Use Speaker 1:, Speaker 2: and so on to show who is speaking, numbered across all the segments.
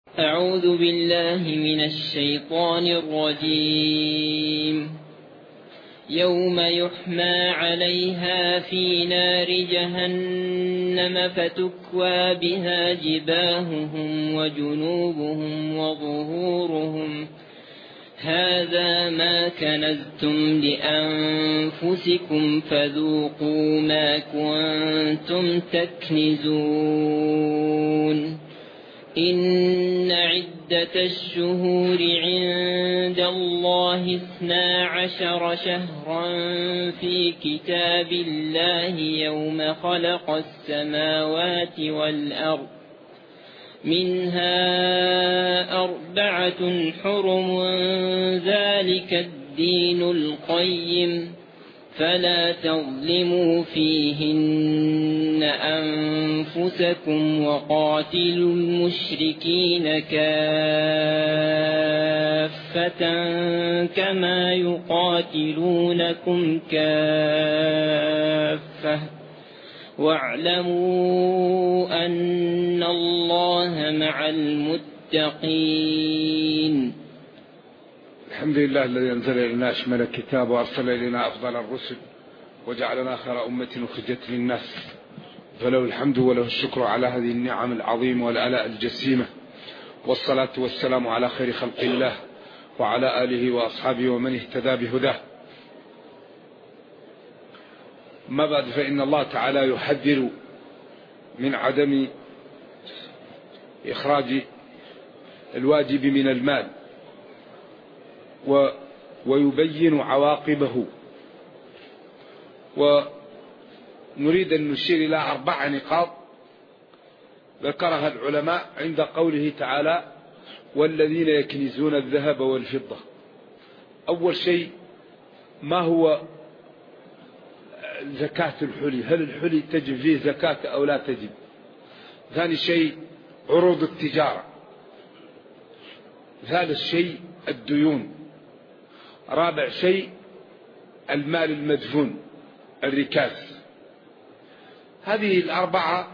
Speaker 1: أعوذ بالله من الشيطان الرجيم. يوم يحمى عليها في نار جهنم فتكوى بها جباههم وجنوبهم وظهورهم هذا ما كنزتم لأنفسكم فذوقوا ما كنتم تكنزون. إن عدة الشهور عند الله 12 شهرا في كتاب الله يوم خلق السماوات والأرض منها 4 حرم ذلك الدين القيم فلا تظلموا فيهن أنفسكم وقاتلوا المشركين كافة كما يقاتلونكم كافة واعلموا أن الله مع المتقين.
Speaker 2: الحمد لله الذي أنزل إلينا أشمل الكتاب وأرسل إلينا أفضل الرسل وجعلنا خير أمة أخرجت للناس، فله الحمد وله الشكر على هذه النعم العظيمة والآلاء الجسيمة، والصلاة والسلام على خير خلق الله وعلى آله وأصحابه ومن اهتدى بهداه. ما بعد، فإن الله تعالى يحذر من عدم إخراج الواجب من المال ويبين عواقبه، ونريد أن نشير إلى 4 نقاط ذكرها العلماء عند قوله تعالى والذين يكنزون الذهب والفضة. أول شيء، ما هو زكاة الحلي؟ هل الحلي تجب فيه زكاة أو لا تجب؟ ثاني شيء، عروض التجارة. ثالث شيء، الديون. رابع شيء، المال المدفون، الركاز. هذه 4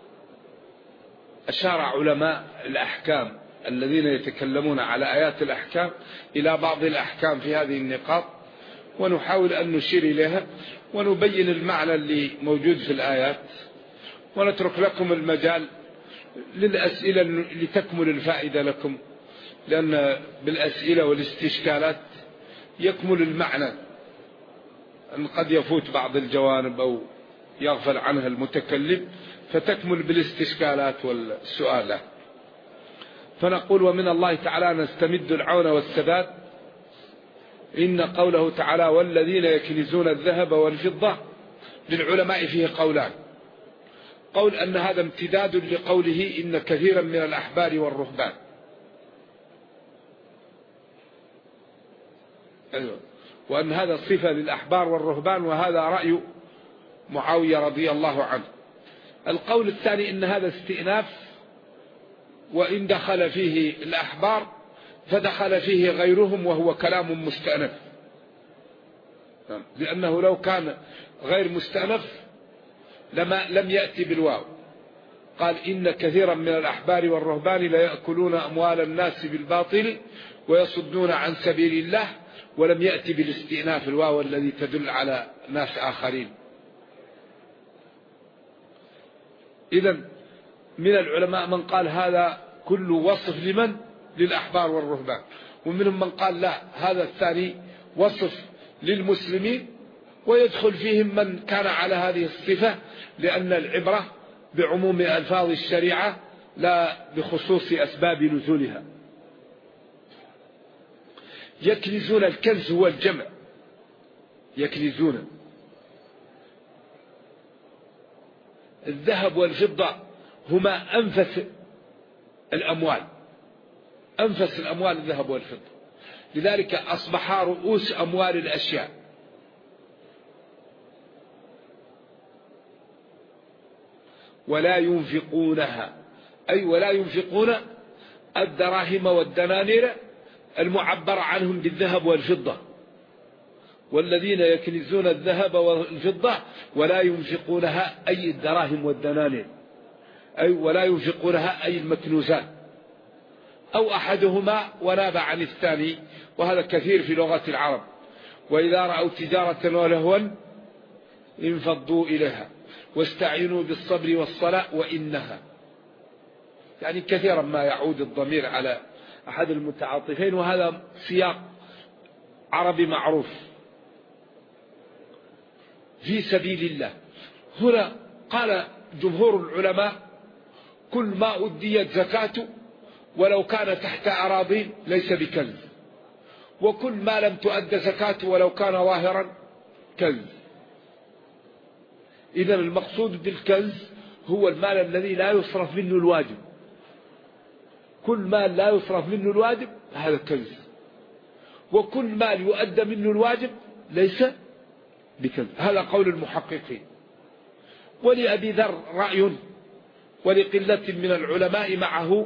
Speaker 2: أشار علماء الأحكام الذين يتكلمون على آيات الأحكام إلى بعض الأحكام في هذه النقاط، ونحاول أن نشير إليها ونبين المعنى اللي موجود في الآيات، ونترك لكم المجال للأسئلة لتكمل الفائدة لكم، لأن بالأسئلة والاستشكالات يكمل المعنى، أن قد يفوت بعض الجوانب أو يغفل عنها المتكلم، فتكمل بالاستشكالات والسؤالات. فنقول ومن الله تعالى نستمد العون والسداد. إن قوله تعالى والذين يكنزون الذهب والفضة، للعلماء فيه قولان. قول أن هذا امتداد لقوله إن كثيرا من الأحبار والرهبان، وأن هذا صفة للأحبار والرهبان، وهذا رأي معاوية رضي الله عنه. القول الثاني إن هذا استئناف، وإن دخل فيه الأحبار فدخل فيه غيرهم، وهو كلام مستأنف، لأنه لو كان غير مستأنف لم يأتي بالواو. قال إن كثيرا من الأحبار والرهبان لا يأكلون أموال الناس بالباطل ويصدون عن سبيل الله، ولم يأتي بالاستئناف الواو الذي تدل على ناس آخرين. إذن من العلماء من قال هذا كل وصف لمن؟ للأحبار والرهبان، ومنهم من قال لا، هذا الثاني وصف للمسلمين، ويدخل فيهم من كان على هذه الصفة، لأن العبرة بعموم ألفاظ الشريعة لا بخصوص أسباب نزولها. يكنزون، الكنز هو الجمع، يكنزون. الذهب والفضة هما أنفس الأموال، أنفس الأموال الذهب والفضة، لذلك أصبحا رؤوس أموال الأشياء. ولا ينفقونها، أي ولا ينفقون الدراهم والدنانير المعبر عنهم بالذهب والفضة. والذين يكنزون الذهب والفضة ولا ينفقونها، أي الدراهم والدنانير، أي ولا ينفقونها أي المكنوزات. أو أحدهما وناب عن الثاني، وهذا كثير في لغة العرب. وإذا رأوا تجارة ولهوا انفضوا إليها واستعينوا بالصبر والصلاة وإنها، يعني كثيرا ما يعود الضمير على أحد المتعاطفين، وهذا سياق عربي معروف. في سبيل الله هنا قال جمهور العلماء كل ما أديت زكاته ولو كان تحت أراضين ليس بكنز، وكل ما لم تؤد زكاته ولو كان ظاهرا كنز. إذا المقصود بالكنز هو المال الذي لا يصرف منه الواجب. كل مال لا يصرف منه الواجب هذا كنز، وكل مال يؤدى منه الواجب ليس بكنز. هذا قول المحققين. ولأبي ذر رأي ولقلة من العلماء معه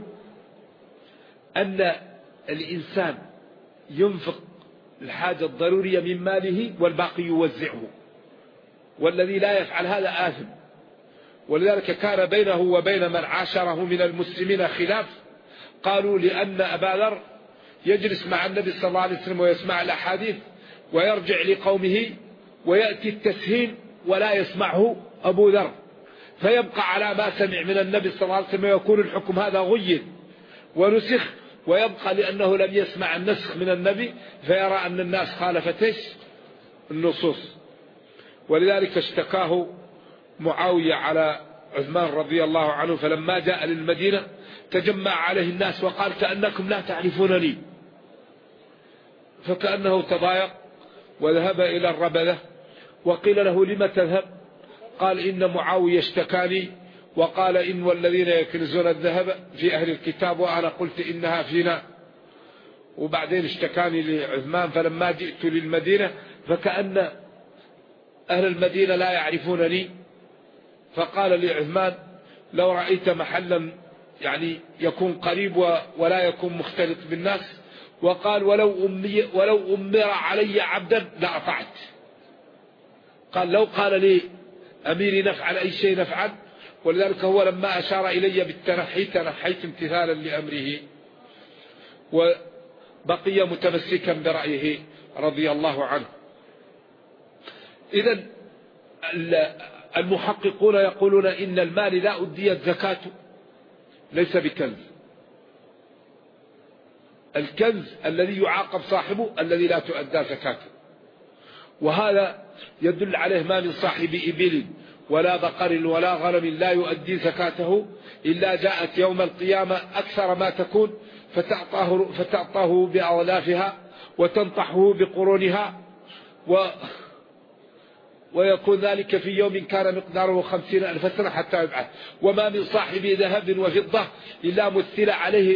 Speaker 2: أن الإنسان ينفق الحاجة الضرورية من ماله والباقي يوزعه، والذي لا يفعل هذا آثم. ولذلك كان بينه وبين من عاشره من المسلمين خلاف. قالوا لأن أبا ذر يجلس مع النبي صلى الله عليه وسلم ويسمع الأحاديث ويرجع لقومه ويأتي التسهيل ولا يسمعه أبو ذر، فيبقى على ما سمع من النبي صلى الله عليه وسلم، ويكون الحكم هذا غير ونسخ، ويبقى لأنه لم يسمع النسخ من النبي فيرى أن الناس خالفت النصوص. ولذلك اشتكاه معاوية على عثمان رضي الله عنه، فلما جاء للمدينة تجمع عليه الناس وقال كأنكم لا تعرفونني، فكأنه تضايق وذهب إلى الربذة. وقيل له لم تذهب؟ قال إن معاوية اشتكاني وقال إن والذين يكنزون الذهب في أهل الكتاب وأنا قلت إنها فينا. وبعدين اشتكاني لعثمان، فلما جئت للمدينة فكأن أهل المدينة لا يعرفونني، فقال لعثمان لو رأيت محلا يعني يكون قريب ولا يكون مختلط بالناس، وقال ولو أمر علي عبدا لأطعت. قال لو قال لي أميري نفعل أي شيء نفعل. ولذلك هو لما أشار إلي بالتنحي تنحيت امتثالا لأمره، وبقي متمسكا برأيه رضي الله عنه. إذن المحققون يقولون إن المال لا أديت زكاته ليس بكنز. الكنز الذي يعاقب صاحبه الذي لا تؤدى زكاته، وهذا يدل عليه ما من صاحب إبل ولا بقر ولا غنم لا يؤدي زكاته إلا جاءت يوم القيامة أكثر ما تكون فتعطاه بأظلافها وتنطحه بقرونها، ويكون ذلك في يوم كان مقداره 50,000 سنة حتى يبعث. وما من صاحب ذهب وفضة إلا مثل عليه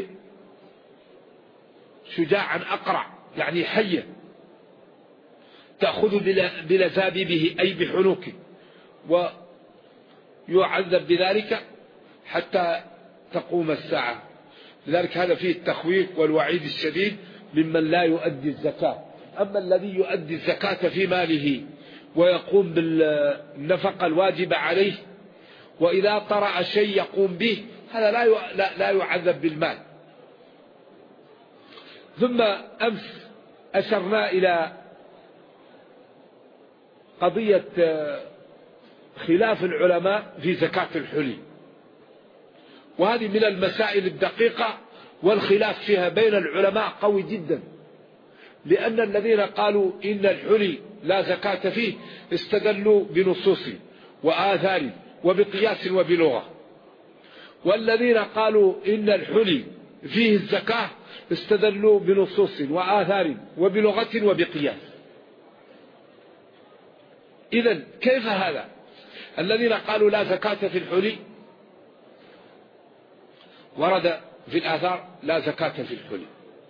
Speaker 2: شجاعا أقرع، يعني حية تأخذ بلزابيبه أي بحنوكه، ويعذب بذلك حتى تقوم الساعة. لذلك هذا فيه التخويف والوعيد الشديد ممن لا يؤدي الزكاة. أما الذي يؤدي الزكاة في ماله ويقوم بالنفقة الواجبة عليه، وإذا طرأ شيء يقوم به، هذا لا يعذب بالمال. ثم أمس أشرنا إلى قضية خلاف العلماء في زكاة الحلي، وهذه من المسائل الدقيقة والخلاف فيها بين العلماء قوي جدا، لأن الذين قالوا إن الحلي لا زكاة فيه استدلوا بنصوص وآثار وبقياس وبلغة، والذين قالوا إن الحلي فيه الزكاة استدلوا بنصوص وآثار وبلغة وبقياس. إذن كيف هذا؟ الذين قالوا لا زكاة في الحلي ورد في الآثار لا زكاة في الحلي،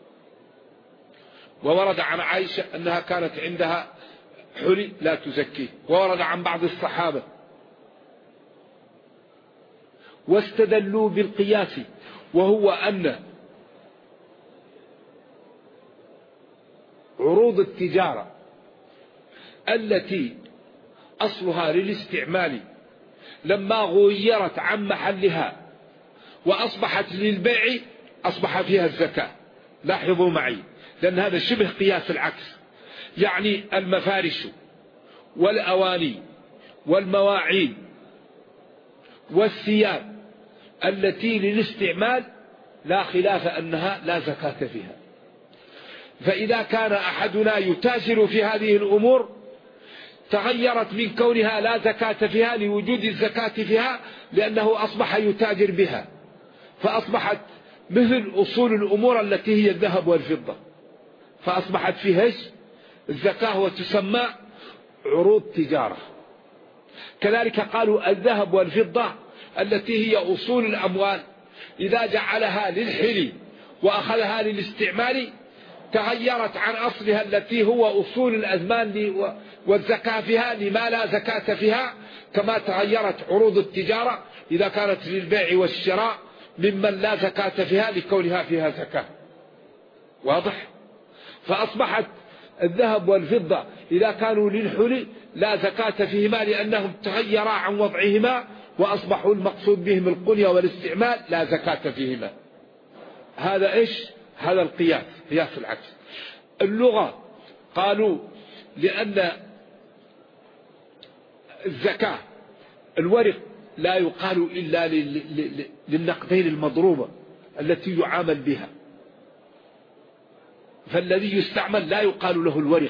Speaker 2: وورد عن عائشة أنها كانت عندها حلي لا تزكيه، وورد عن بعض الصحابة، واستدلوا بالقياس، وهو أن عروض التجارة التي أصلها للاستعمال لما غيرت عن محلها وأصبحت للبيع أصبح فيها الزكاة. لاحظوا معي، لأن هذا شبه قياس العكس. يعني المفارش والأواني والمواعين والثياب التي للاستعمال لا خلاف أنها لا زكاة فيها. فإذا كان أحدنا يتاجر في هذه الأمور تغيرت من كونها لا زكاة فيها لوجود الزكاة فيها، لأنه أصبح يتاجر بها، فأصبحت مثل أصول الأمور التي هي الذهب والفضة، فأصبحت فيها الزكاة وتسمى عروض تجارة. كذلك قالوا الذهب والفضة التي هي أصول الأموال إذا جعلها للحل وأخذها للاستعمال تغيرت عن أصلها التي هو أصول الأزمان والزكاة فيها لما لا زكاة فيها، كما تغيرت عروض التجارة إذا كانت للبيع والشراء ممن لا زكاة فيها لكونها فيها زكاة. واضح؟ فأصبحت الذهب والفضة إذا كانوا للحل لا زكاة فيهما لأنهم تغيرا عن وضعهما وأصبحوا المقصود بهم القنية والاستعمال لا زكاة فيهما. هذا إيش؟ هذا القياس، قياس العكس. اللغة قالوا لأن الزكاة الورق لا يقال إلا للنقدين المضروبة التي يعامل بها، فالذي يستعمل لا يقال له الورق،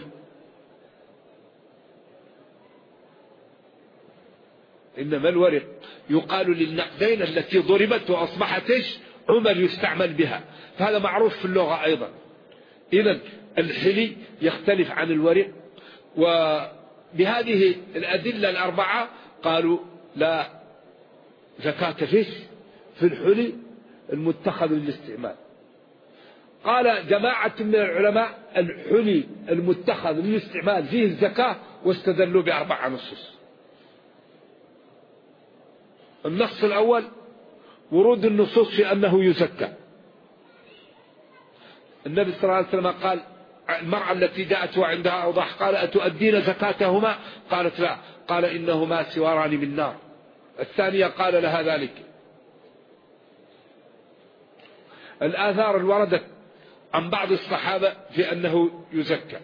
Speaker 2: إنما الورق يقال للنقدين التي ضربت وأصبحت عمل يستعمل بها، فهذا معروف في اللغة أيضا. إذن الحلي يختلف عن الورق. وبهذه الأدلة الأربعة قالوا لا زكاة في الحلي المتخذ للاستعمال. قال جماعة من العلماء الحلي المتخذ للاستعمال فيه الزكاة، واستدلوا بأربع نصوص. النص الأول ورود النصوص في أنه يزكى. النبي صلى الله عليه وسلم قال المرأة التي جاءت وعندها أوضاح قال أتؤدين زكاتهما؟ قالت لا، قال إنهما سواران من نار. الثانية قال لها ذلك. الآثار الوردت عن بعض الصحابة في أنه يزكى.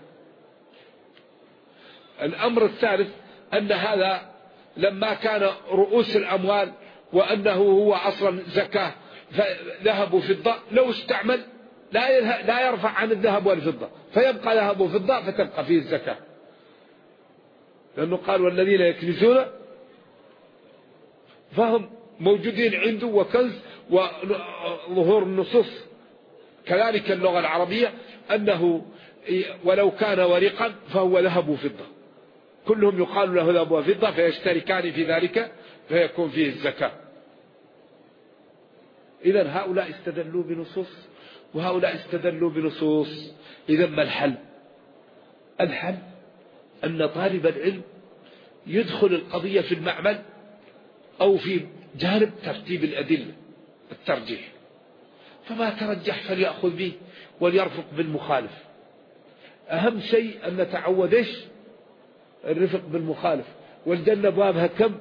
Speaker 2: الأمر الثالث أن هذا لما كان رؤوس الأموال وأنه هو أصلا زكاة ذهب وفضة لو استعمل لا يرفع عن الذهب والفضة فيبقى ذهب وفضة فتبقى فيه الزكاة، لأنه قال والذين يكنزون فهم موجودين عنده وكنز. وظهور النصوص كذلك اللغة العربية أنه ولو كان ورقا فهو ذهب وفضة، كلهم يقال له ذهب وفضة فيشتركان في ذلك فيكون فيه الزكاة. إذن هؤلاء استدلوا بنصوص وهؤلاء استدلوا بنصوص. إذن ما الحل؟ الحل أن طالب العلم يدخل القضية في المعمل أو في جانب ترتيب الأدلة الترجيح، فما ترجح فليأخذ به وليرفق بالمخالف. أهم شيء أن نتعود الرفق بالمخالف. والجنة بابها كم؟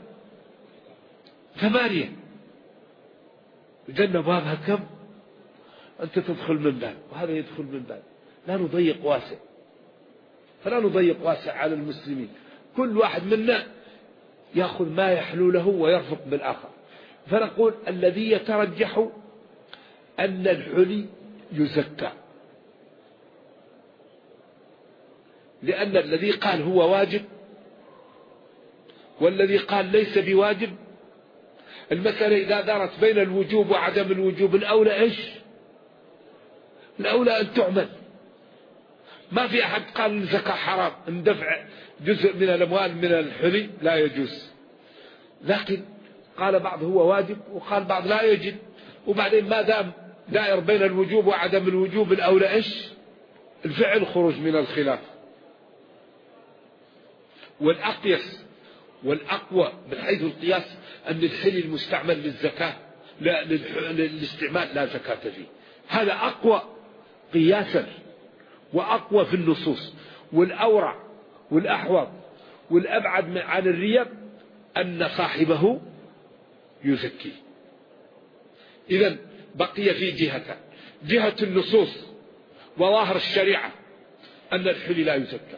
Speaker 2: 8. الجنة بابها كم؟ أنت تدخل من باب وهذا يدخل من باب، لا نضيق واسع، فلا نضيق واسع على المسلمين. كل واحد منا يأخذ ما يحلو له ويرفق بالآخر. فنقول الذي يترجح أن الحلي يزكى، لأن الذي قال هو واجب والذي قال ليس بواجب المسألة إذا دارت بين الوجوب وعدم الوجوب الأولى الأولى أن تعمل. ما في أحد قال الزكاة حرام، ان دفع جزء من الأموال من الحلي لا يجوز، لكن قال بعض هو واجب وقال بعض لا يجب. وبعدين ما دام دائر بين الوجوب وعدم الوجوب الأولى الفعل خروج من الخلاف. والأقيس والأقوى من حيث القياس أن الحلي المستعمل للزكاة لا للاستعمال لا زكاة فيه. هذا أقوى قياسا وأقوى في النصوص، والأورع والأحوط والأبعد عن الريب أن صاحبه يزكي. إذن بقي في جهتان، جهة النصوص وظاهر الشريعة أن الحلي لا يزكى،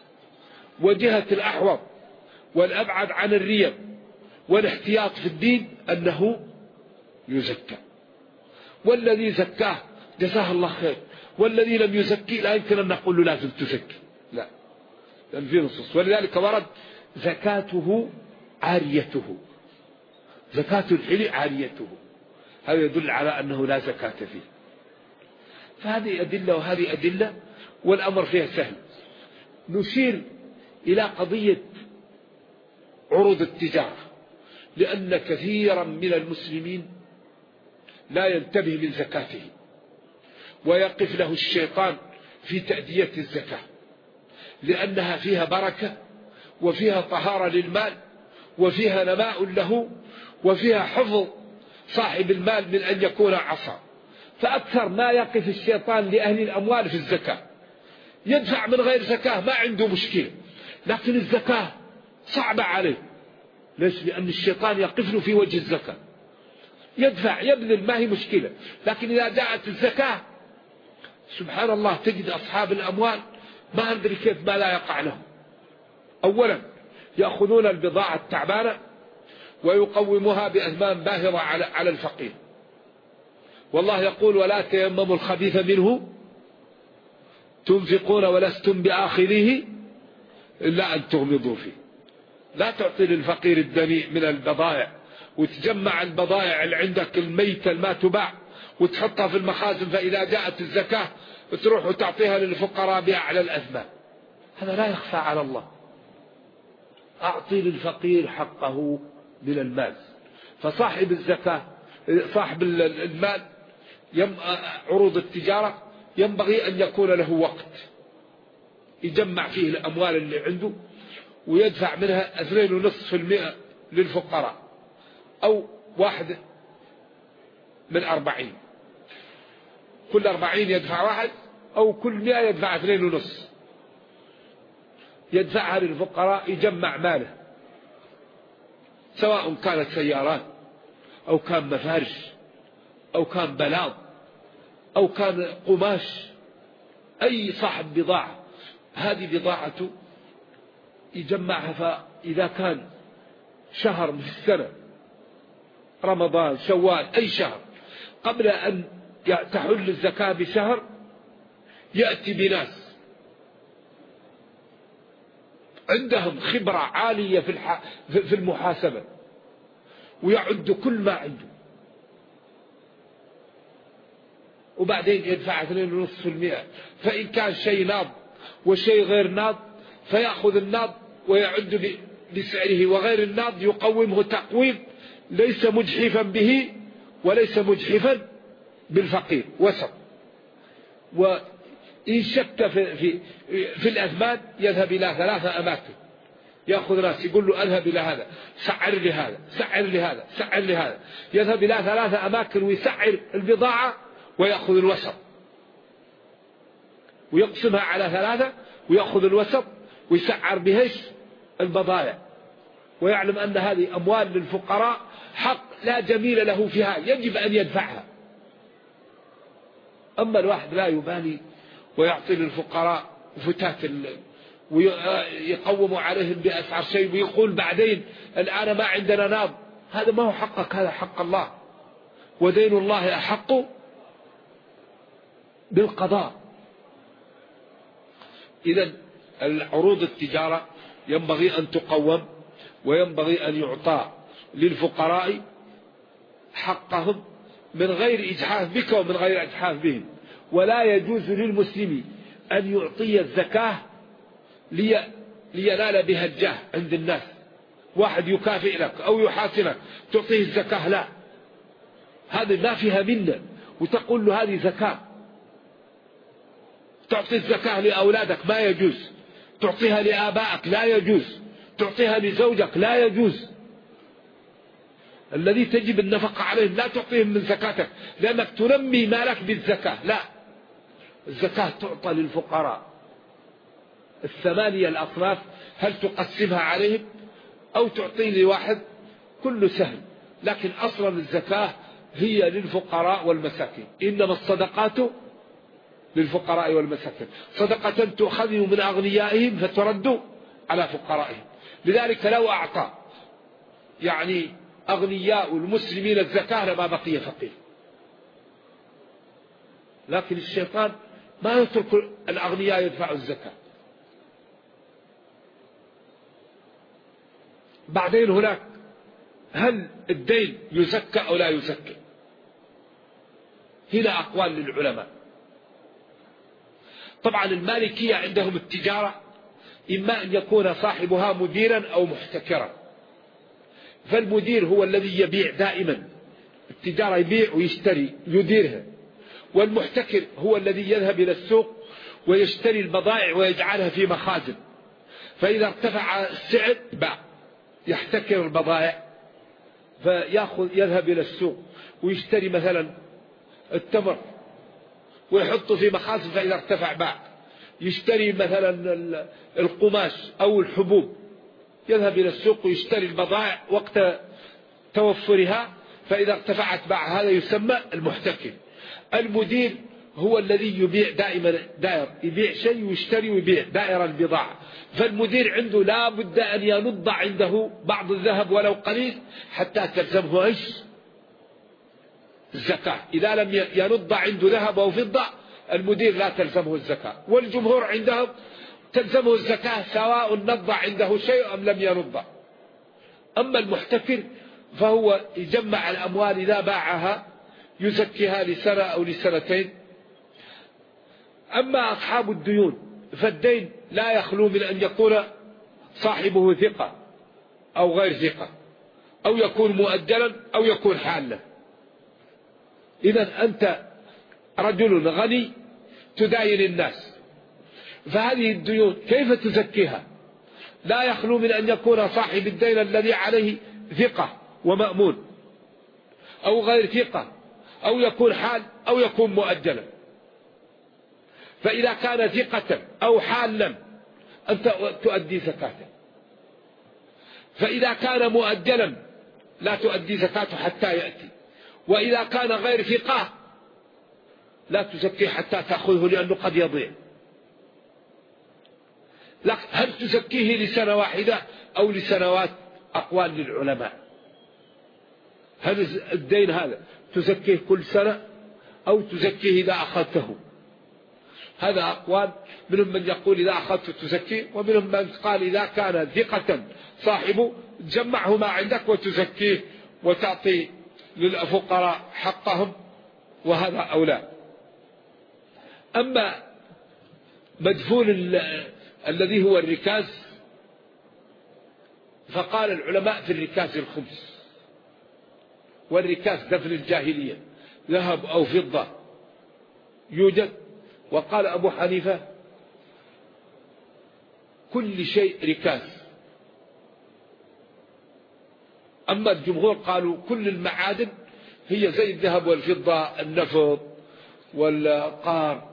Speaker 2: وجهة الأحوط والأبعد عن الريب والاحتياط في الدين أنه يزكى. والذي زكاه جزاه الله خير، والذي لم يزكي لا يمكن أن نقول له لازم تزكي، لا، لأن في نصوص. ولذلك ورد زكاته عاريته، زكاة الحلي عاريته، هذا يدل على أنه لا زكاة فيه. فهذه أدلة وهذه أدلة، والأمر فيها سهل. نشير إلى قضية عروض التجارة، لأن كثيرا من المسلمين لا ينتبه من زكاته، ويقف له الشيطان في تأدية الزكاة، لأنها فيها بركة وفيها طهارة للمال وفيها نماء له وفيها حفظ صاحب المال من أن يكون عصا. فأكثر ما يقف الشيطان لأهل الأموال في الزكاة، يدفع من غير زكاة ما عنده مشكلة، لكن الزكاة صعبة عليه. ليش؟ لأن الشيطان يقف له في وجه الزكاة، يدفع يبذل ما هي مشكلة، لكن إذا جاءت الزكاة سبحان الله تجد أصحاب الأموال ما أدري كيف ما لا يقع لهم. أولا يأخذون البضاعة التعبانة ويقومها بأثمان باهظة على الفقير، والله يقول ولا تيمموا الخبيث منه تنفقون ولستم بآخذيه إلا أن تغمضوا فيه. لا تعطي للفقير الدنيء من البضائع وتجمع البضائع اللي عندك الميتة ما تباع وتحطها في المخازن، فإذا جاءت الزكاة تروح وتعطيها للفقراء بأعلى الأثمان. هذا لا يخفى على الله. أعطي للفقير حقه من المال. فصاحب الزكاة صاحب المال عروض التجارة ينبغي أن يكون له وقت يجمع فيه الأموال اللي عنده ويدفع منها 2.5% للفقراء، أو 1 من 40، كل 40 يدفع 1، أو كل 100 يدفع 2.5، يدفعها للفقراء يجمع ماله، سواء كانت سيارات أو كان مفارش أو كان بلاط أو كان قماش، أي صاحب بضاعة هذه بضاعته يجمعها. فإذا كان شهر في السنة رمضان شوال أي شهر قبل أن تحل الزكاة بشهر يأتي بناس عندهم خبرة عالية في المحاسبة ويعد كل ما عنده، وبعدين يدفع 2.5%. فإن كان شيء ناض وشيء غير ناض فيأخذ الناض ويعد بسعره، وغير الناض يقومه تقويم ليس مجحفا به وليس مجحفا بالفقير، وسط. وإن شك في الأثمان يذهب إلى 3 أماكن، يأخذ ناس يقول له أذهب إلى هذا سعر لي هذا سعر لي هذا سعر لي هذا، يذهب إلى 3 أماكن ويسعر البضاعة ويأخذ الوسط ويقسمها على 3 ويأخذ الوسط ويسعر بهش البضائع، ويعلم أن هذه أموال للفقراء حق لا جميل له فيها يجب أن يدفعها. أما الواحد لا يبالي ويعطي للفقراء فتات ويقوم عليهم بأسعار شيء ويقول بعدين الآن ما عندنا ناض، هذا ما هو حقك، هذا حق الله، ودين الله أحق بالقضاء. إذن العروض التجارة ينبغي أن تقوم وينبغي أن يعطى للفقراء حقهم من غير إجحاف بك ومن غير إجحاف بهم. ولا يجوز للمسلم أن يعطي الزكاة لينال بها الجاه عند الناس، واحد يكافئ لك أو يحاسنك تعطيه الزكاة، لا، هذا ما فيها منة وتقول له هذه زكاة. تعطي الزكاة لأولادك ما يجوز، تعطيها لآبائك لا يجوز، تعطيها لزوجك لا يجوز. الذي تجب النفقة عليهم لا تعطيهم من زكاتك لأنك تنمي مالك بالزكاة، لا، الزكاة تعطى للفقراء. 8 الأصناف هل تقسمها عليهم أو تعطي لواحد كله سهل، لكن أصلا الزكاة هي للفقراء والمساكين، إنما الصدقات للفقراء والمساكين، صدقة تؤخذ من أغنيائهم فترد على فقرائهم. لذلك لو أعطى يعني أغنياء المسلمين الزكاة لما بقي فقير، لكن الشيطان ما يترك الأغنياء يدفعوا الزكاة. بعدين هناك هل الدين يزكى أو لا يزكى؟ هنا أقوال للعلماء. طبعا المالكية عندهم التجارة إما أن يكون صاحبها مديرا أو محتكرا، فالمدير هو الذي يبيع دائما، التجارة يبيع ويشتري يديرها، والمحتكر هو الذي يذهب إلى السوق ويشتري البضائع ويجعلها في مخازن، فإذا ارتفع السعر باع، يحتكر البضائع يذهب إلى السوق ويشتري مثلا التمر ويحطه في مخازن، فإذا ارتفع باع. يشتري مثلا القماش أو الحبوب، يذهب إلى السوق ويشتري البضائع وقت توفرها، فإذا ارتفعت باع. هذا يسمى المحتكر. المدير هو الذي يبيع دائما، دائر يبيع شيء ويشتري ويبيع، دائر البضاعة. فالمدير عنده لا بد أن ينض عنده بعض الذهب ولو قليل حتى تلزمه ايش؟ الزكاة. إذا لم ينض عنده ذهب أو فضة المدير لا تلزمه الزكاة. والجمهور عندهم تلزمه الزكاة سواء نض عنده شيء أم لم ينض. أما المحتكر فهو يجمع الأموال إذا باعها يزكيها لسنة أو لسنتين. أما أصحاب الديون فالدين لا يخلو من أن يكون صاحبه ثقة أو غير ثقة، أو يكون مؤجلا أو يكون حالا. إذا أنت رجل غني تداين الناس، فهذه الديون كيف تزكيها؟ لا يخلو من أن يكون صاحب الدين الذي عليه ثقة ومأمون أو غير ثقة، أو يكون حال أو يكون مؤجلا. فإذا كان ثقة أو حالا أنت تؤدي زكاته، فإذا كان مؤجلا لا تؤدي زكاته حتى يأتي، وإذا كان غير ثقة لا تزكيه حتى تأخذه لأنه قد يضيع. هل تزكيه لسنة واحدة أو لسنوات؟ أقوال للعلماء. هل الدين هذا تزكيه كل سنة أو تزكيه إذا أخذته؟ هذا أقوال، منهم من يقول إذا أخذته تزكيه، ومنهم من قال إذا كان ثقة صاحبه تجمعه ما عندك وتزكيه وتعطي للفقراء حقهم، وهذا أولى. أما مدفون الذي هو الركاز فقال العلماء في الركاز الخمس، والركاز دفن الجاهلية ذهب أو فضة يوجد. وقال أبو حنيفة كل شيء ركاز. أما الجمهور قالوا كل المعادن هي زي الذهب والفضة، النفط والقار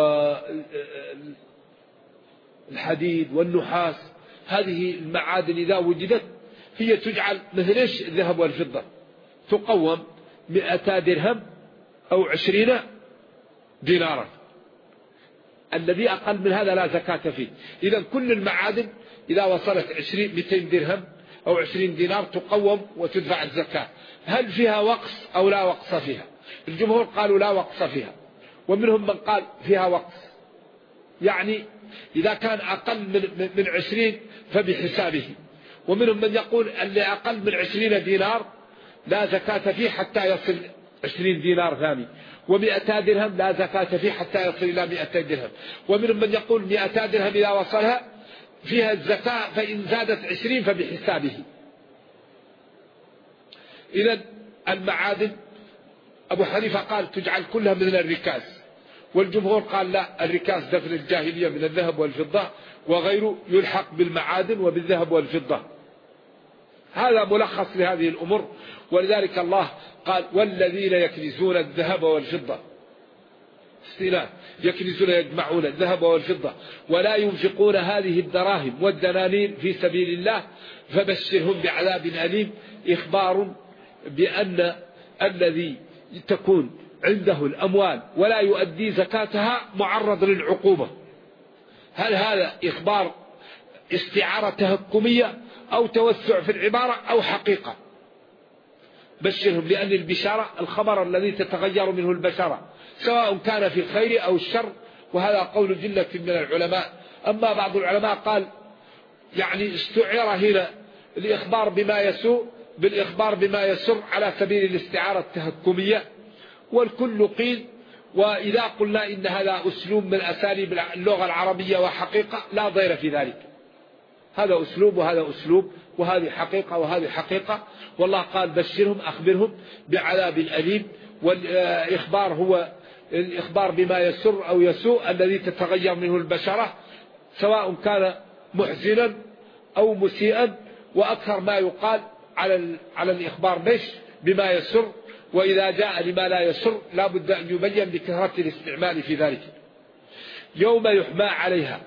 Speaker 2: والحديد والنحاس، هذه المعادن إذا وجدت هي تجعل مثل إيش؟ الذهب والفضة، تقوم 200 درهم أو 20 دينارا. الذي أقل من هذا لا زكاة فيه. إذا كل المعادن إذا وصلت 200 درهم أو 20 دينار تقوم وتدفع الزكاة. هل فيها وقص أو لا وقص فيها؟ الجمهور قالوا لا وقص فيها، ومنهم من قال فيها وقص، يعني إذا كان أقل من 20 فبحسابه. ومنهم من يقول اللي أقل من 20 دينار لا زكاة فيه حتى يصل 20 دينار ثاني، و200 درهم لا زكاة فيه حتى يصل إلى 200 درهم. ومنهم من يقول 200 درهم إذا وصلها فيها الزكاة، فإن زادت 20 فبحسابه. إذن المعادن أبو حنيفة قال تجعل كلها من الركاز، والجمهور قال لا، الركاز دفن الجاهلية من الذهب والفضة، وغيره يلحق بالمعادن وبالذهب والفضة. هذا ملخص لهذه الأمور. ولذلك الله قال والذين يكنزون الذهب والفضة، استئناف، يكنزون يجمعون الذهب والفضة ولا ينفقون هذه الدراهم والدنانير في سبيل الله فبشرهم بعذاب أليم. إخبار بأن الذي تكون عنده الأموال ولا يؤدي زكاتها معرض للعقوبة. هل هذا إخبار استعارة تهكمية أو توسع في العبارة أو حقيقة؟ بشرهم، لأن البشارة الخبر الذي تتغير منه البشرة سواء كان في الخير أو الشر، وهذا قول جلة من العلماء. أما بعض العلماء قال يعني استعير هنا الإخبار بما يسوء بالإخبار بما يسر على سبيل الاستعارة التهكمية، والكل قيل. وإذا قلنا إن هذا أسلوب من أساليب اللغة العربية وحقيقة لا ضير في ذلك، هذا أسلوب وهذا أسلوب، وهذه حقيقة وهذه حقيقة. والله قال بشرهم أخبرهم بعذاب أليم، والإخبار هو الإخبار بما يسر أو يسوء الذي تتغير منه البشرة سواء كان محزنا أو مسيئا، وأكثر ما يقال على الإخبار بما يسر، وإذا جاء لما لا يسر لا بد أن يبين بكثرة الاستعمال في ذلك. يوم يحمى عليها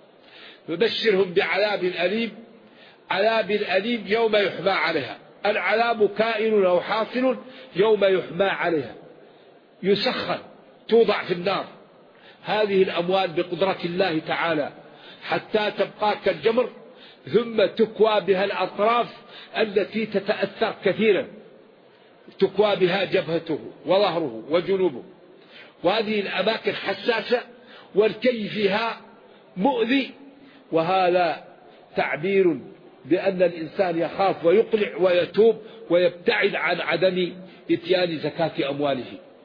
Speaker 2: يبشرهم بعذاب أليم، عذاب أليم يوم يحمى عليها. العذاب كائن أو حاصل يوم يحمى عليها، يسخن توضع في النار هذه الأموال بقدرة الله تعالى حتى تبقى كالجمر، ثم تكوى بها الأطراف التي تتأثر كثيرا، تكوى بها جبهته وظهره وجنوبه، وهذه الأماكن حساسة والكي فيها مؤذي. وهذا تعبير بأن الإنسان يخاف ويقلع ويتوب ويبتعد عن عدم إتيان زكاة أمواله.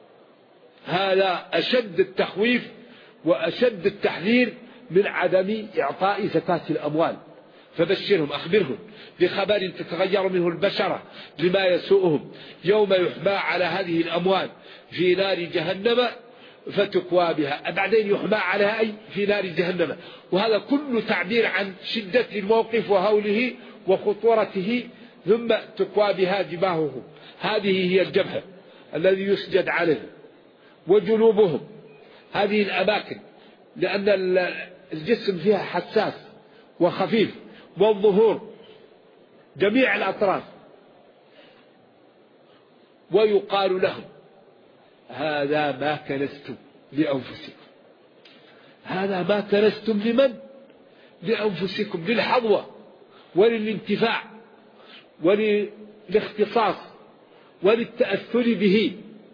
Speaker 2: هذا أشد التخويف وأشد التحذير من عدم إعطاء زكاة الأموال. فبشرهم أخبرهم بخبر تتغير منه البشرة لما يسوءهم، يوم يحمى على هذه الأموال في نار جهنم فتكوى بها. بعدين يحمى عليها أي في نار جهنم، وهذا كل تعبير عن شدة الموقف وهوله وخطورته. ثم تكوى بها جباههم، هذه هي الجبهة الذي يسجد عليه، وجنوبهم هذه الأماكن لأن الجسم فيها حساس وخفيف، والظهور جميع الأطراف. ويقال لهم هذا ما كنستم لأنفسكم. هذا ما كنستم لمن؟ لأنفسكم، للحظوة وللانتفاع وللاختصاص وللتأثر به،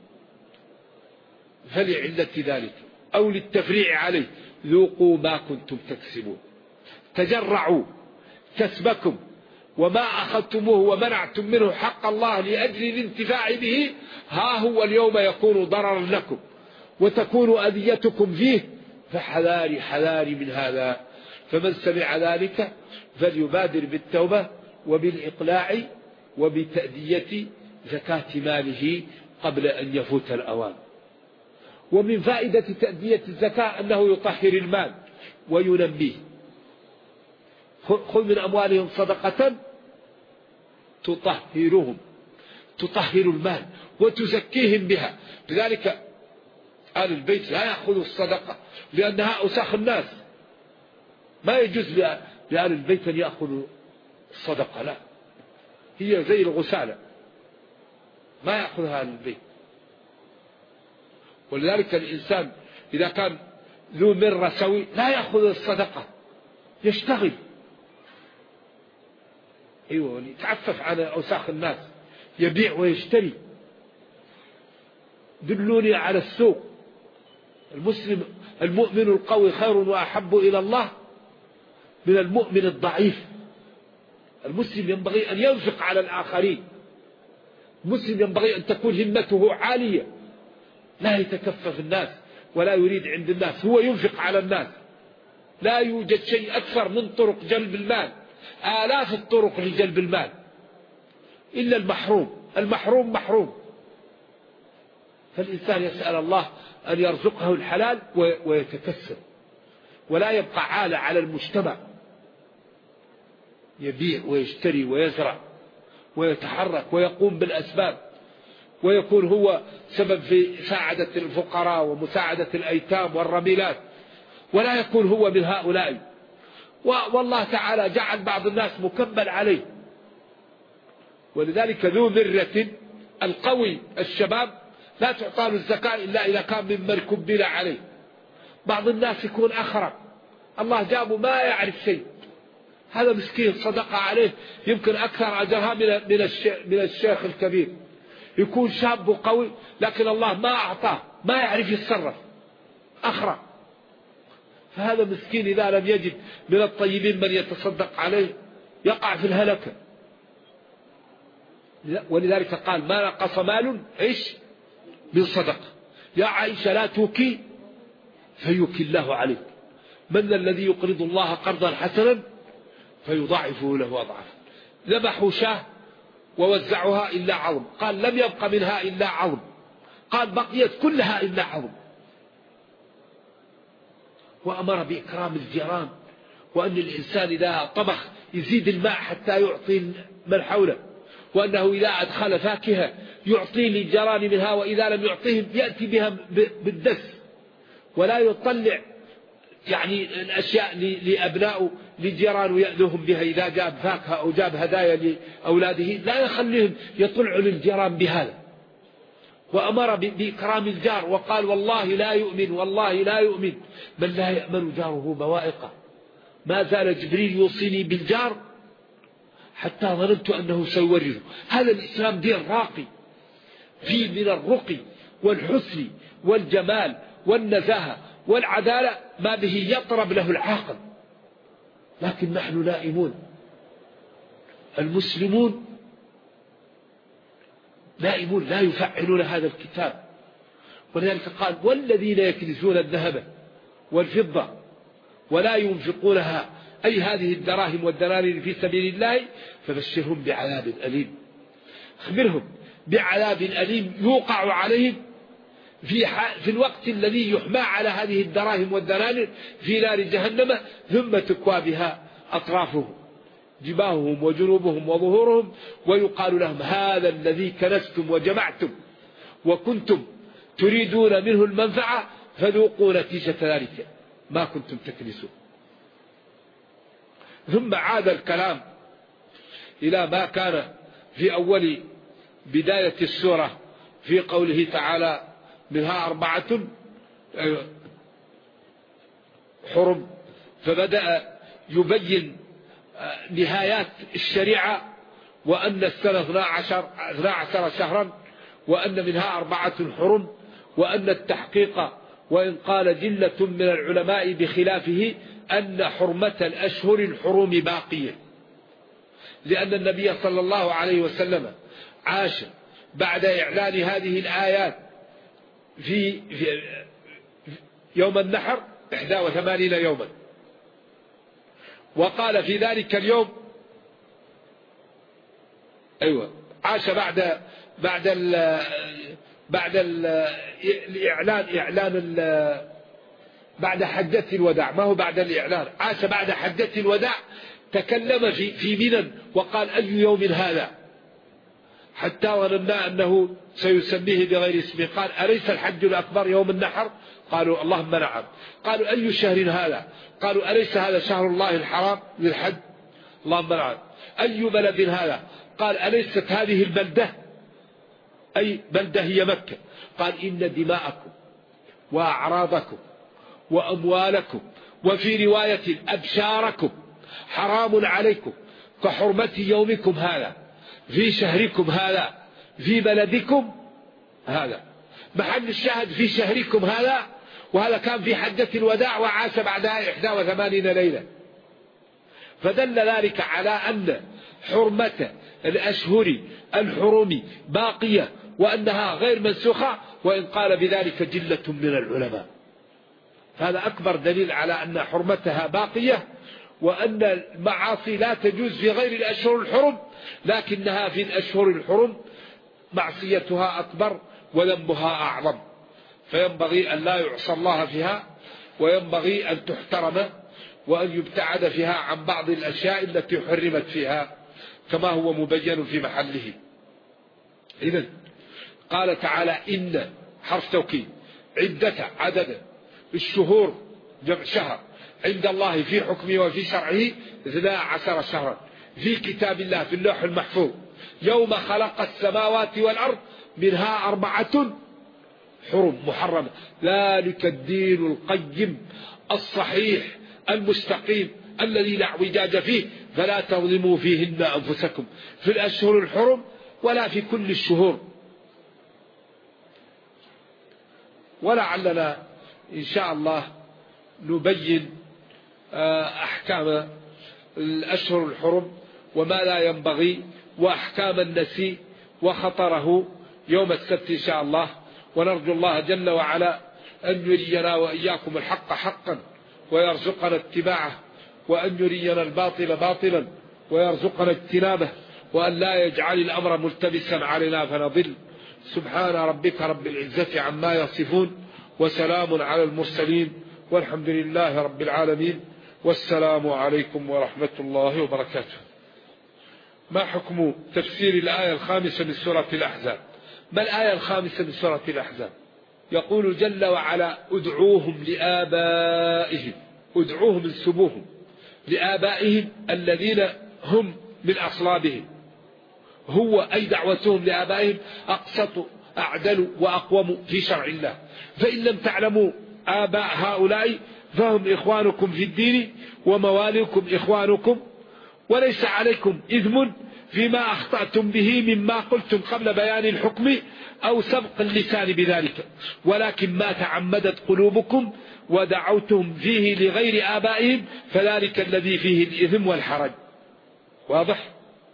Speaker 2: فلعلة ذلك أو للتفريع عليه ذوقوا ما كنتم تكسبون. تجرعوا كسبكم وما أخذتموه ومنعتم منه حق الله لأجل الانتفاع به، ها هو اليوم يكون ضررا لكم وتكون أذيتكم فيه، فحذاري من هذا. فمن سمع ذلك فليبادر بالتوبة وبالإقلاع وبتأدية زكاة ماله قبل أن يفوت الأوان. ومن فائدة تأدية الزكاة أنه يطهر المال وينميه. خذ من أموالهم صدقة تطهرهم، تطهر المال وتزكيهم بها. لذلك آل البيت لا يأخذوا الصدقة لأنها أوساخ الناس، ما يجوز لآل البيت أن يأخذوا الصدقة، لا، هي زي الغسالة ما يأخذها آل البيت. ولذلك الإنسان إذا كان ذو مرة سوي لا يأخذ الصدقة، يشتغل يتعفف عن أوساخ الناس، يبيع ويشتري. دلوني على السوق. المؤمن القوي خير وأحب إلى الله من المؤمن الضعيف. المسلم ينبغي أن ينفق على الآخرين، المسلم ينبغي أن تكون همته عالية، لا يتكفف الناس ولا يريد عند الناس، هو ينفق على الناس. لا يوجد شيء أكثر من طرق جلب المال، آلاف الطرق لجلب المال، إلا المحروم محروم. فالإنسان يسأل الله أن يرزقه الحلال ويتكسب، ولا يبقى عالة على المجتمع، يبيع ويشتري ويزرع ويتحرك ويقوم بالأسباب، ويكون هو سبب في مساعدة الفقراء ومساعدة الأيتام والرميلات، ولا يكون هو من هؤلاء. والله تعالى جعل بعض الناس مكبل عليه. ولذلك ذو مرة القوي الشباب لا تعطى له الزكاة إلا إذا كان ممن كبل عليه. بعض الناس يكون أخرق، الله جابه ما يعرف شيء، هذا مسكين صدق عليه يمكن أكثر أجرها من الشيخ الكبير. يكون شاب وقوي لكن الله ما أعطاه، ما يعرف يتصرف، أخرق. فهذا مسكين إذا لم يجد من الطيبين من يتصدق عليه يقع في الهلكة. ولذلك قال ما نقص مال إيش من صدقة. يا عائشة لا توكي فيوكي الله عليك، من الذي يقرض الله قرضا حسنا فيضاعفه له أضعافا. ذبحوا شاه ووزعوها إلا عظم، قال لم يبق منها إلا عظم، قال بقيت كلها إلا عظم. وأمر بإكرام الجيران، وأن الإنسان إذا طبخ يزيد الماء حتى يعطي من حوله، وأنه إذا أدخل فاكهة يعطي للجيران منها، وإذا لم يعطيهم يأتي بها بالدس، ولا يطلع يعني الأشياء لأبنائه لجيران ويأذوهم بها. إذا جاب فاكهة أو جاب هدايا لأولاده لا يخليهم يطلعوا للجيران بهذا. وأمر بإكرام الجار، وقال والله لا يؤمن، والله لا يؤمن من لا يأمن جاره بوائقه. ما زال جبريل يوصيني بالجار حتى ظننت أنه سيورثه. هذا الإسلام دين راقي فيه من الرقي والحسن والجمال والنزاهة والعدالة ما به يطرب له العاقل. لكن نحن نائمون، المسلمون نائمون لا يفعلون هذا الكتاب. ولذلك قال والذين يكنزون الذهب والفضة ولا ينفقونها، أي هذه الدراهم والدنانير في سبيل الله، فبشرهم بعذاب أليم. أخبرهم بعذاب أليم يوقع عليهم في الوقت الذي يحمى على هذه الدراهم والدنانير في نار جهنم، ثم تكوى بها أطرافهم جباههم وجنوبهم وظهورهم، ويقال لهم هذا الذي كنستم وجمعتم وكنتم تريدون منه المنفعة فذوقوا نتيجة ذلك ما كنتم تكنسون. ثم عاد الكلام إلى ما كان في أول بداية السورة في قوله تعالى منها 4 حرم، فبدأ يبين نهايات الشريعة، وأن السنة 12 شهرا، وأن منها 4 حرم، وأن التحقيق وإن قال جلة من العلماء بخلافه أن حرمة الأشهر الحرم باقية، لأن النبي صلى الله عليه وسلم عاش بعد إعلان هذه الآيات في يوم النحر 81 يوما، وقال في ذلك اليوم عاش بعد الإعلان بعد حجة الوداع، ما هو بعد الإعلان، عاش بعد حجة الوداع. تكلم في منى وقال أي يوم هذا، حتى ظننا أنه سيسميه بغير اسمه. قال أليس الحج الأكبر يوم النحر؟ قالوا اللهم نعم. قالوا أي شهر هذا؟ قالوا أليس هذا شهر الله الحرام للحج؟ اللهم نعم. أي بلد هذا؟ قال أليست هذه البلدة، أي بلدة هي مكة. قال إن دماءكم وأعراضكم وأموالكم وفي رواية أبشاركم حرام عليكم كحرمة يومكم هذا في شهركم هذا في بلدكم هذا. محل الشاهد في شهركم هذا، وهذا كان في حجة الوداع وعاش بعدها 81 ليلة. فدل ذلك على أن حرمة الأشهر الحرم باقية، وأنها غير منسوخة، وإن قال بذلك جلة من العلماء. هذا أكبر دليل على أن حرمتها باقية، وأن المعاصي لا تجوز في غير الأشهر الحرم، لكنها في الأشهر الحرم معصيتها أكبر وذنبها أعظم، فينبغي أن لا يعصى الله فيها، وينبغي أن تحترم وأن يبتعد فيها عن بعض الأشياء التي حرمت فيها كما هو مبين في محله. إذن قال تعالى إن حرف توكيد عدد الشهور جمع شهر عند الله في حكمه وفي شرعه 12 شهرا في كتاب الله في اللوح المحفوظ يوم خلق السماوات والأرض منها 4 حرم محرمة. ذلك الدين القيم الصحيح المستقيم الذي لا اعوجاج فيه، فلا تظلموا فيهن أنفسكم في الأشهر الحرم ولا في كل الشهور. ولعلنا إن شاء الله نبين أحكام الأشهر الحرم وما لا ينبغي، وأحكام النسي وخطره يوم السبت إن شاء الله. ونرجو الله جل وعلا أن يرينا وإياكم الحق حقا ويرزقنا اتباعه، وأن يرينا الباطل باطلا ويرزقنا اجتنابه، وأن لا يجعل الأمر ملتبسا علينا فنضل. سبحان ربك رب العزة عما يصفون، وسلام على المرسلين، والحمد لله رب العالمين، والسلام عليكم ورحمة الله وبركاته. ما حكم تفسير الآية 5 من سورة الأحزاب؟ ما الآية 5 من سورة الأحزاب؟ يقول جل وعلا: ادعوهم لآبائهم، ادعوهم انسبوهم لآبائهم الذين هم من أصلابهم، هو أي دعوتهم لآبائهم أقسط أعدل وأقوم في شرع الله. فإن لم تعلموا آباء هؤلاء فهم إخوانكم في الدين ومواليكم إخوانكم، وليس عليكم إثم فيما أخطأتم به مما قلتم قبل بيان الحكم أو سبق اللسان بذلك، ولكن ما تعمدت قلوبكم ودعوتم فيه لغير آبائهم فذلك الذي فيه الإثم والحرج. واضح؟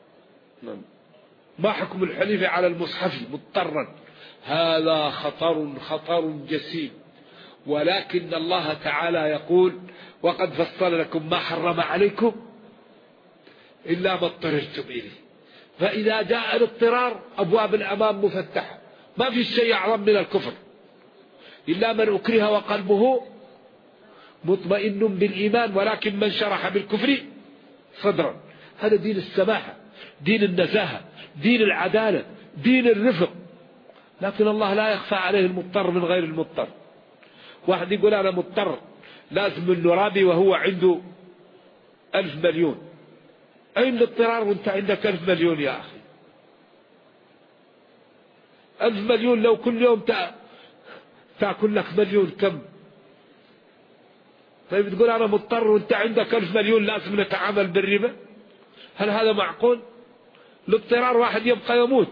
Speaker 2: ما حكم الحلف على المصحف مضطرا؟ هذا خطر جسيم، ولكن الله تعالى يقول: وقد فصل لكم ما حرم عليكم إلا ما اضطررتم إليه. فإذا جاء الاضطرار أبواب الأمام مفتحة، ما في شيء أعظم من الكفر، إلا من أكره وقلبه مطمئن بالإيمان، ولكن من شرح بالكفر صدرا. هذا دين السماحة، دين النزاهة، دين العدالة، دين الرفق. لكن الله لا يخفى عليه المضطر من غير المضطر. واحد يقول أنا مضطر لازم النرابي وهو عنده 1000 مليون. أين الاضطرار وانت عندك 1000 مليون يا أخي؟ 1000 مليون لو كل يوم تأكل لك مليون كم؟ طيب تقول أنا مضطر وانت عندك 1000 مليون لازم نتعامل بالربا؟ هل هذا معقول؟ الاضطرار واحد يبقى يموت.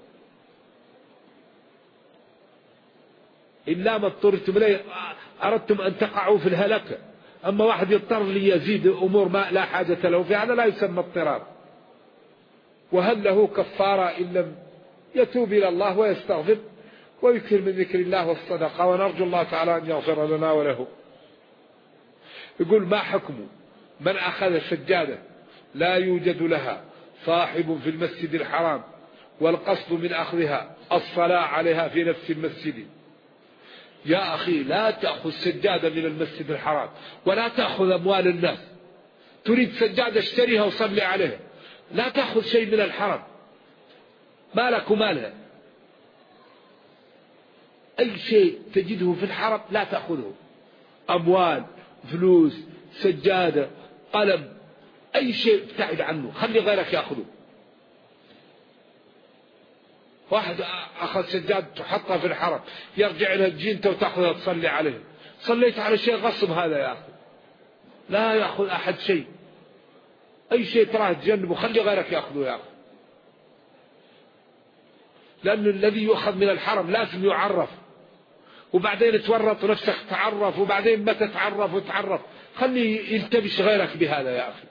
Speaker 2: إلا ما اضطرتم إليه أردتم أن تقعوا في الهلكة. أما واحد يضطر ليزيد أمور ما لا حاجة له في هذا لا يسمى اضطرار. وهل له كفارة إن لم يتوب إلى الله ويستغفر ويكثر من ذكر الله والصدقة، ونرجو الله تعالى أن يغفر لنا وله. يقول: ما حكم من أخذ سجادة لا يوجد لها صاحب في المسجد الحرام والقصد من أخذها الصلاة عليها في نفس المسجد؟ يا أخي لا تأخذ سجادة من المسجد الحرام ولا تأخذ أموال الناس. تريد سجادة اشتريها وصلي عليها، لا تأخذ شيء من الحرم. مالك ومالها. أي شيء تجده في الحرم لا تأخذه، أموال، فلوس، سجادة، قلم، أي شيء ابتعد عنه، خلي غيرك يأخذه. واحد أخذ سجادة تحطها في الحرم يرجع لها تجي أنت وتأخذها تصلي عليه. صليت على شيء غصب هذا يا أخي. لا يأخذ أحد شيء، أي شيء تراه تجنبه، خلي غيرك يأخذه يا أخي. لأن الذي يؤخذ من الحرم لازم يعرف، وبعدين تورط نفسك تعرف، وبعدين متى تعرف وتعرف. خلي يلتبس غيرك بهذا يا أخي.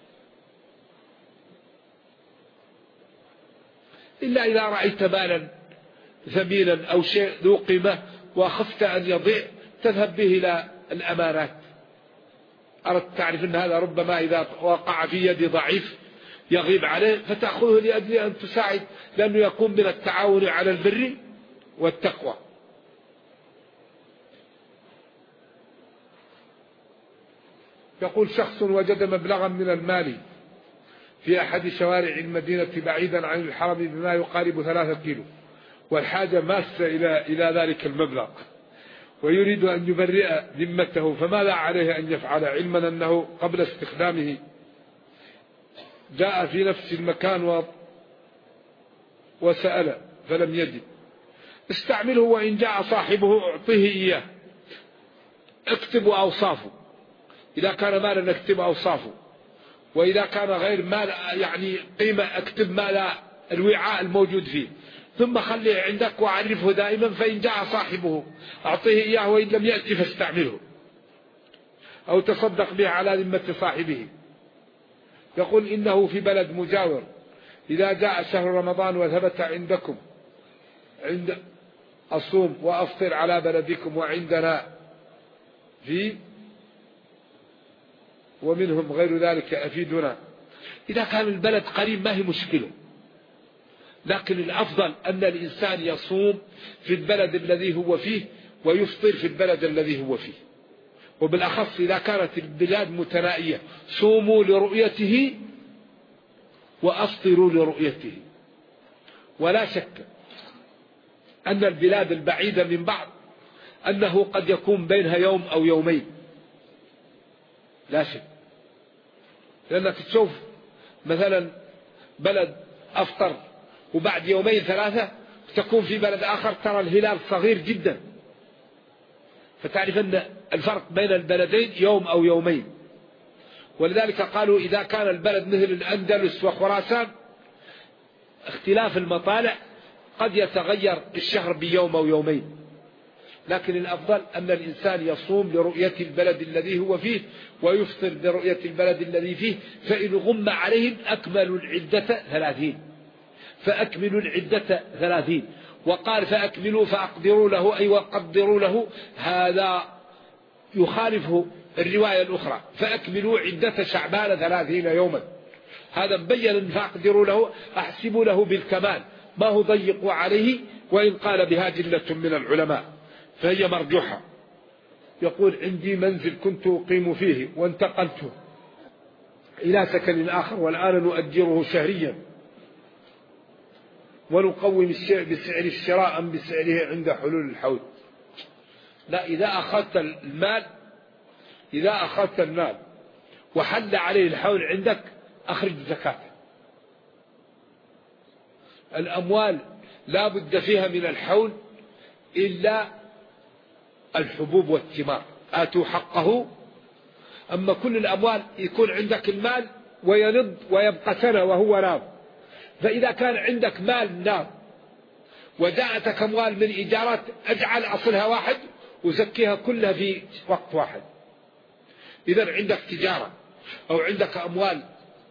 Speaker 2: إلا إذا رأيت مالا ثمينا أو شيء ذو قيمة وخفت أن يضيع تذهب به إلى الأمانات. أردت تعرف أن هذا ربما إذا وقع في يد ضعيف يغيب عليه فتأخذه لأجل أن تساعد، لأنه يكون من التعاون على البر والتقوى. يقول: شخص وجد مبلغا من المال في أحد شوارع المدينة بعيدا عن الحرم بما يقارب 3 كيلو، والحاجة ماسة إلى ذلك المبلغ، ويريد أن يبرئ ذمته، فماذا عليه أن يفعل، علما أنه قبل استخدامه جاء في نفس المكان وسأل فلم يجد؟ استعمله، وإن جاء صاحبه أعطيه إياه. اكتبوا أوصافه، إذا كان مالا اكتب أوصافه، وإذا كان غير مال يعني قيمة اكتب مال الوعاء الموجود فيه، ثم خليه عندك وعرفه دائما، فإن جاء صاحبه أعطيه إياه، وإن لم يأتي فاستعمله أو تصدق به على ذمة صاحبه. يقول إنه في بلد مجاور، إذا جاء شهر رمضان وثبت عندكم عند أصوم وأفطر على بلدكم وعندنا في ومنهم غير ذلك أفيدنا. إذا كان البلد قريب ما هي مشكلة، لكن الأفضل أن الإنسان يصوم في البلد الذي هو فيه ويفطر في البلد الذي هو فيه، وبالأخص إذا كانت البلاد متنائية، صوموا لرؤيته وأفطروا لرؤيته. ولا شك أن البلاد البعيدة من بعض أنه قد يكون بينها يوم أو يومين، لا شك، لأنك تشوف مثلا بلد أفطر وبعد يومين ثلاثة تكون في بلد آخر ترى الهلال صغير جدا، فتعرف أن الفرق بين البلدين يوم أو يومين. ولذلك قالوا إذا كان البلد مثل الأندلس وخراسان اختلاف المطالع قد يتغير الشهر بيوم أو يومين، لكن الأفضل أن الإنسان يصوم لرؤية البلد الذي هو فيه ويفطر لرؤية البلد الذي فيه، فإن غم عليهم أكملوا العدة 30، فأكملوا العدة 30. وقال فأكملوا فأقدروا له، أي وقدروا له، هذا يخالفه الرواية الأخرى فأكملوا عدة شعبان 30 يوما. هذا مبين فأقدروا له أحسبوا له بالكمال، ما هو ضيقوا عليه، وإن قال بها جلة من العلماء فهي مرجوحة. يقول عندي منزل كنت أقيم فيه وانتقلت إلى سكن آخر، والآن نؤجره شهريا ونقوم بسعر الشراء أم بسعره عند حلول الحول. لا، إذا أخذت المال وحل عليه الحول عندك أخرج زكاة. الأموال لا بد فيها من الحول إلا الحبوب والثمار، آتوا حقه. أما كل الأموال يكون عندك المال وينض ويبقى سنة وهو نام. فإذا كان عندك مال نام وجاءتك أموال من إيجارات، اجعل أصلها واحد وزكيها كلها في وقت واحد. إذا عندك تجارة أو عندك أموال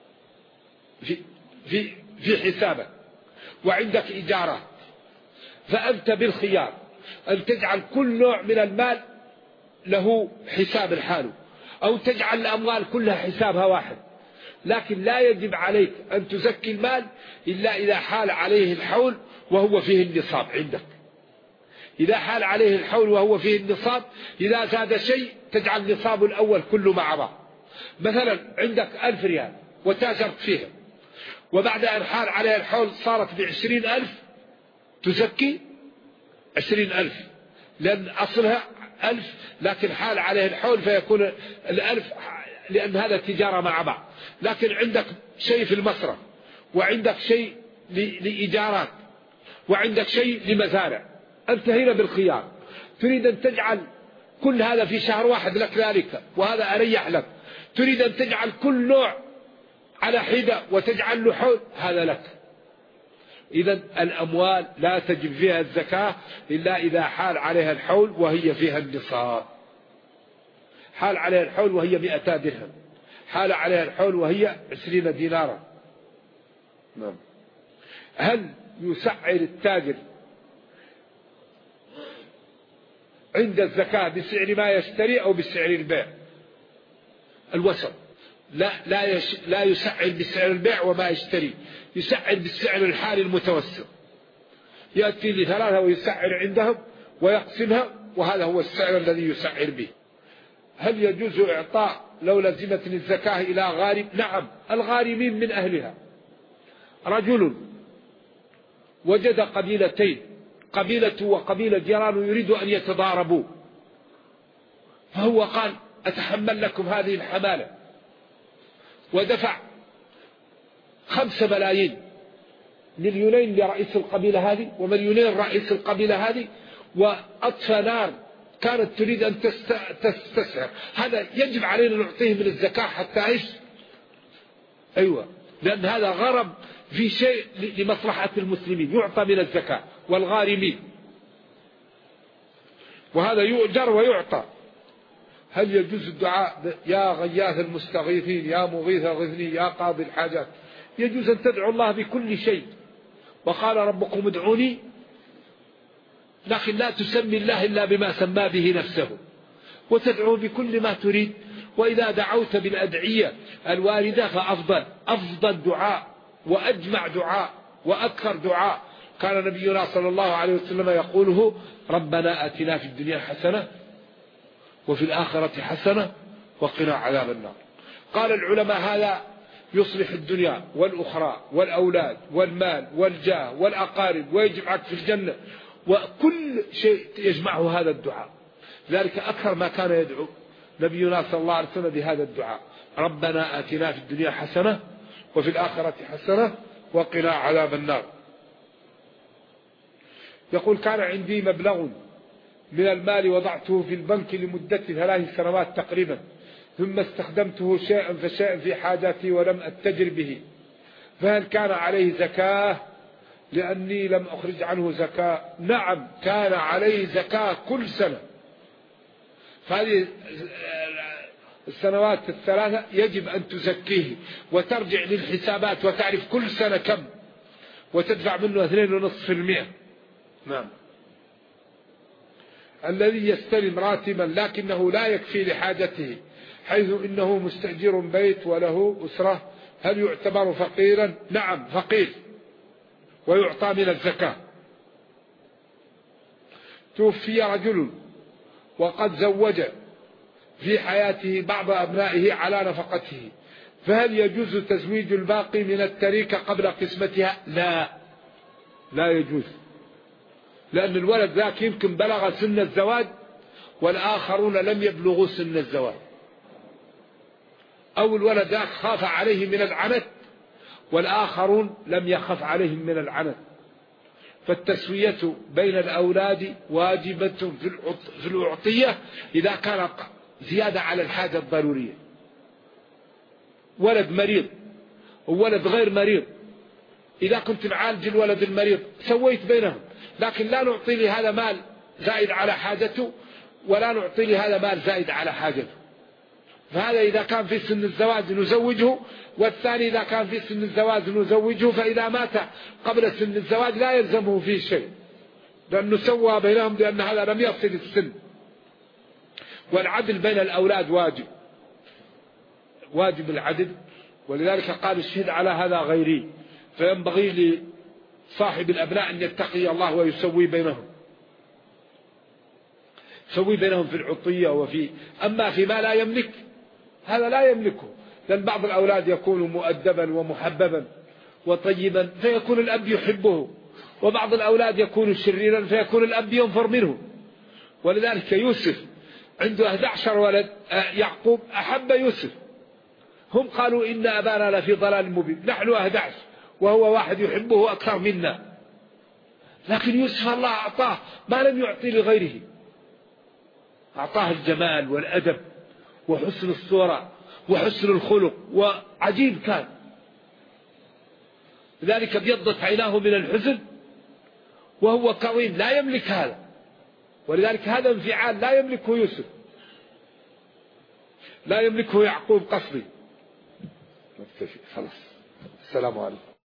Speaker 2: في حسابك وعندك إيجارات، فأنت بالخيار أن تجعل كل نوع من المال له حساب الحال، أو تجعل الأموال كلها حسابها واحد. لكن لا يجب عليك أن تزكي المال إلا إذا حال عليه الحول وهو فيه النصاب عندك. إذا حال عليه الحول وهو فيه النصاب، إذا زاد شيء تجعل النصاب الأول كله مع بعض. مثلا عندك 1000 ريال وتاجرت فيها، وبعد أن حال عليه الحول صارت ب20,000، تزكي 20,000 لأن أصلها 1000، لكن حال عليه الحول فيكون 1000 لأن هذا تجارة مع بعض. لكن عندك شيء في المصرف، وعندك شيء لإيجارات، وعندك شيء لمزارع، أنت هنا بالخيار، تريد أن تجعل كل هذا في شهر واحد لك ذلك وهذا أريح لك، تريد أن تجعل كل نوع على حدة وتجعل له حول، هذا لك. إذا الأموال لا تجب فيها الزكاة إلا إذا حال عليها الحول وهي فيها النصاب. حال عليها الحول وهي 200 درهم، حال عليها الحول وهي 20 دينارا. نعم. هل يسعر التاجر عند الزكاة بسعر ما يشتري أو بسعر البيع؟ الوسط. لا يسعر بسعر البيع وما يشتري، يسعر بالسعر الحالي المتوسط. يأتي لثلاثة ويسعر عندهم ويقسمها، وهذا هو السعر الذي يسعر به. هل يجوز إعطاء لو لزمت الزكاة إلى غارم؟ نعم، الغارمين من أهلها. رجل وجد قبيلتين، قبيلة وقبيلة جيران، يريد أن يتضاربوا، فهو قال أتحمل لكم هذه الحمالة، ودفع 5 ملايين مليونين لرئيس القبيلة هذه ومليونين رئيس القبيلة هذه، وأطفى نار كانت تريد أن تستسعر، هذا يجب علينا نعطيه من الزكاة حتى إيش؟ أيوة، لأن هذا غرب في شيء لمصلحة المسلمين، يعطى من الزكاة والغارمين، وهذا يؤجر ويعطى. هل يجوز الدعاء يا غياث المستغيثين، يا مغيث غثني، يا قاضي الحاجات؟ يجوز أن تدعو الله بكل شيء، وقال ربكم ادعوني، لكن لا تسمي الله إلا بما سمى به نفسه، وتدعو بكل ما تريد. وإذا دعوت بالأدعية الواردة فأفضل دعاء وأجمع دعاء وأكثر دعاء كان نبينا صلى الله عليه وسلم يقوله: ربنا آتنا في الدنيا حسنة وفي الآخرة حسنة وقنا عذاب النار. قال العلماء هذا يصلح الدنيا والأخرى والأولاد والمال والجاه والأقارب ويجمعك في الجنة، وكل شيء يجمعه هذا الدعاء. ذلك أكثر ما كان يدعو نبينا صلى الله عليه وسلم بهذا الدعاء: ربنا آتنا في الدنيا حسنة وفي الآخرة حسنة وقنا عذاب النار. يقول: كان عندي مبلغ من المال وضعته في البنك لمدة 3 سنوات تقريبا، ثم استخدمته شيئا فشيئا في حاجاتي ولم أتجر به، فهل كان عليه زكاة لأني لم أخرج عنه زكاة؟ نعم، كان عليه زكاة كل سنة. فهذه السنوات 3 يجب أن تزكيه وترجع للحسابات وتعرف كل سنة كم، وتدفع منه 2.5%. نعم. الذي يستلم راتبا لكنه لا يكفي لحاجته، حيث إنه مستأجر بيت وله أسرة، هل يعتبر فقيرا؟ نعم، فقير ويعطى من الزكاة. توفي رجل وقد زوج في حياته بعض أبنائه على نفقته، فهل يجوز تزويج الباقي من التركة قبل قسمتها؟ لا يجوز، لأن الولد ذاك يمكن بلغ سن الزواج والآخرون لم يبلغوا سن الزواج، أو الولد ذاك خاف عليه من العنت والآخرون لم يخف عليهم من العنت. فالتسوية بين الأولاد واجبة في الأعطية إذا كان زيادة على الحاجة الضرورية. ولد مريض وولد غير مريض، إذا كنت معالج الولد المريض سويت بينهم، لكن لا نعطي لهذا مال زائد على حاجته ولا نعطي لهذا مال زائد على حاجته. فهذا إذا كان في سن الزواج نزوجه، والثاني إذا كان في سن الزواج نزوجه، فإذا مات قبل سن الزواج لا يلزمه فيه شيء، لأنه سوى بينهم، لأن هذا لم يصل السن. والعدل بين الأولاد واجب العدل، ولذلك قال: الشهد على هذا غيري. فينبغي لصاحب الأبناء أن يتقي الله ويسوي بينهم، يسوي بينهم في العطية أما فيما لا يملك هذا لا يملكه، لأن بعض الأولاد يكون مؤدبا ومحببا وطيبا فيكون الأب يحبه، وبعض الأولاد يكون شريرا فيكون الأب ينفر منه. ولذلك يوسف عنده 11 ولد، يعقوب أحب يوسف، هم قالوا إن أبانا لفي ضلال مبين، نحن 11 وهو واحد يحبه أكثر منا، لكن يوسف الله أعطاه ما لم يعطي لغيره، أعطاه الجمال والأدب وحسن الصورة وحسن الخلق، وعجيب كان، لذلك ابيضت عيناه من الحزن وهو كظيم لا يملك هذا. ولذلك هذا انفعال لا يملكه يوسف، لا يملكه يعقوب قصري. خلاص، السلام عليكم.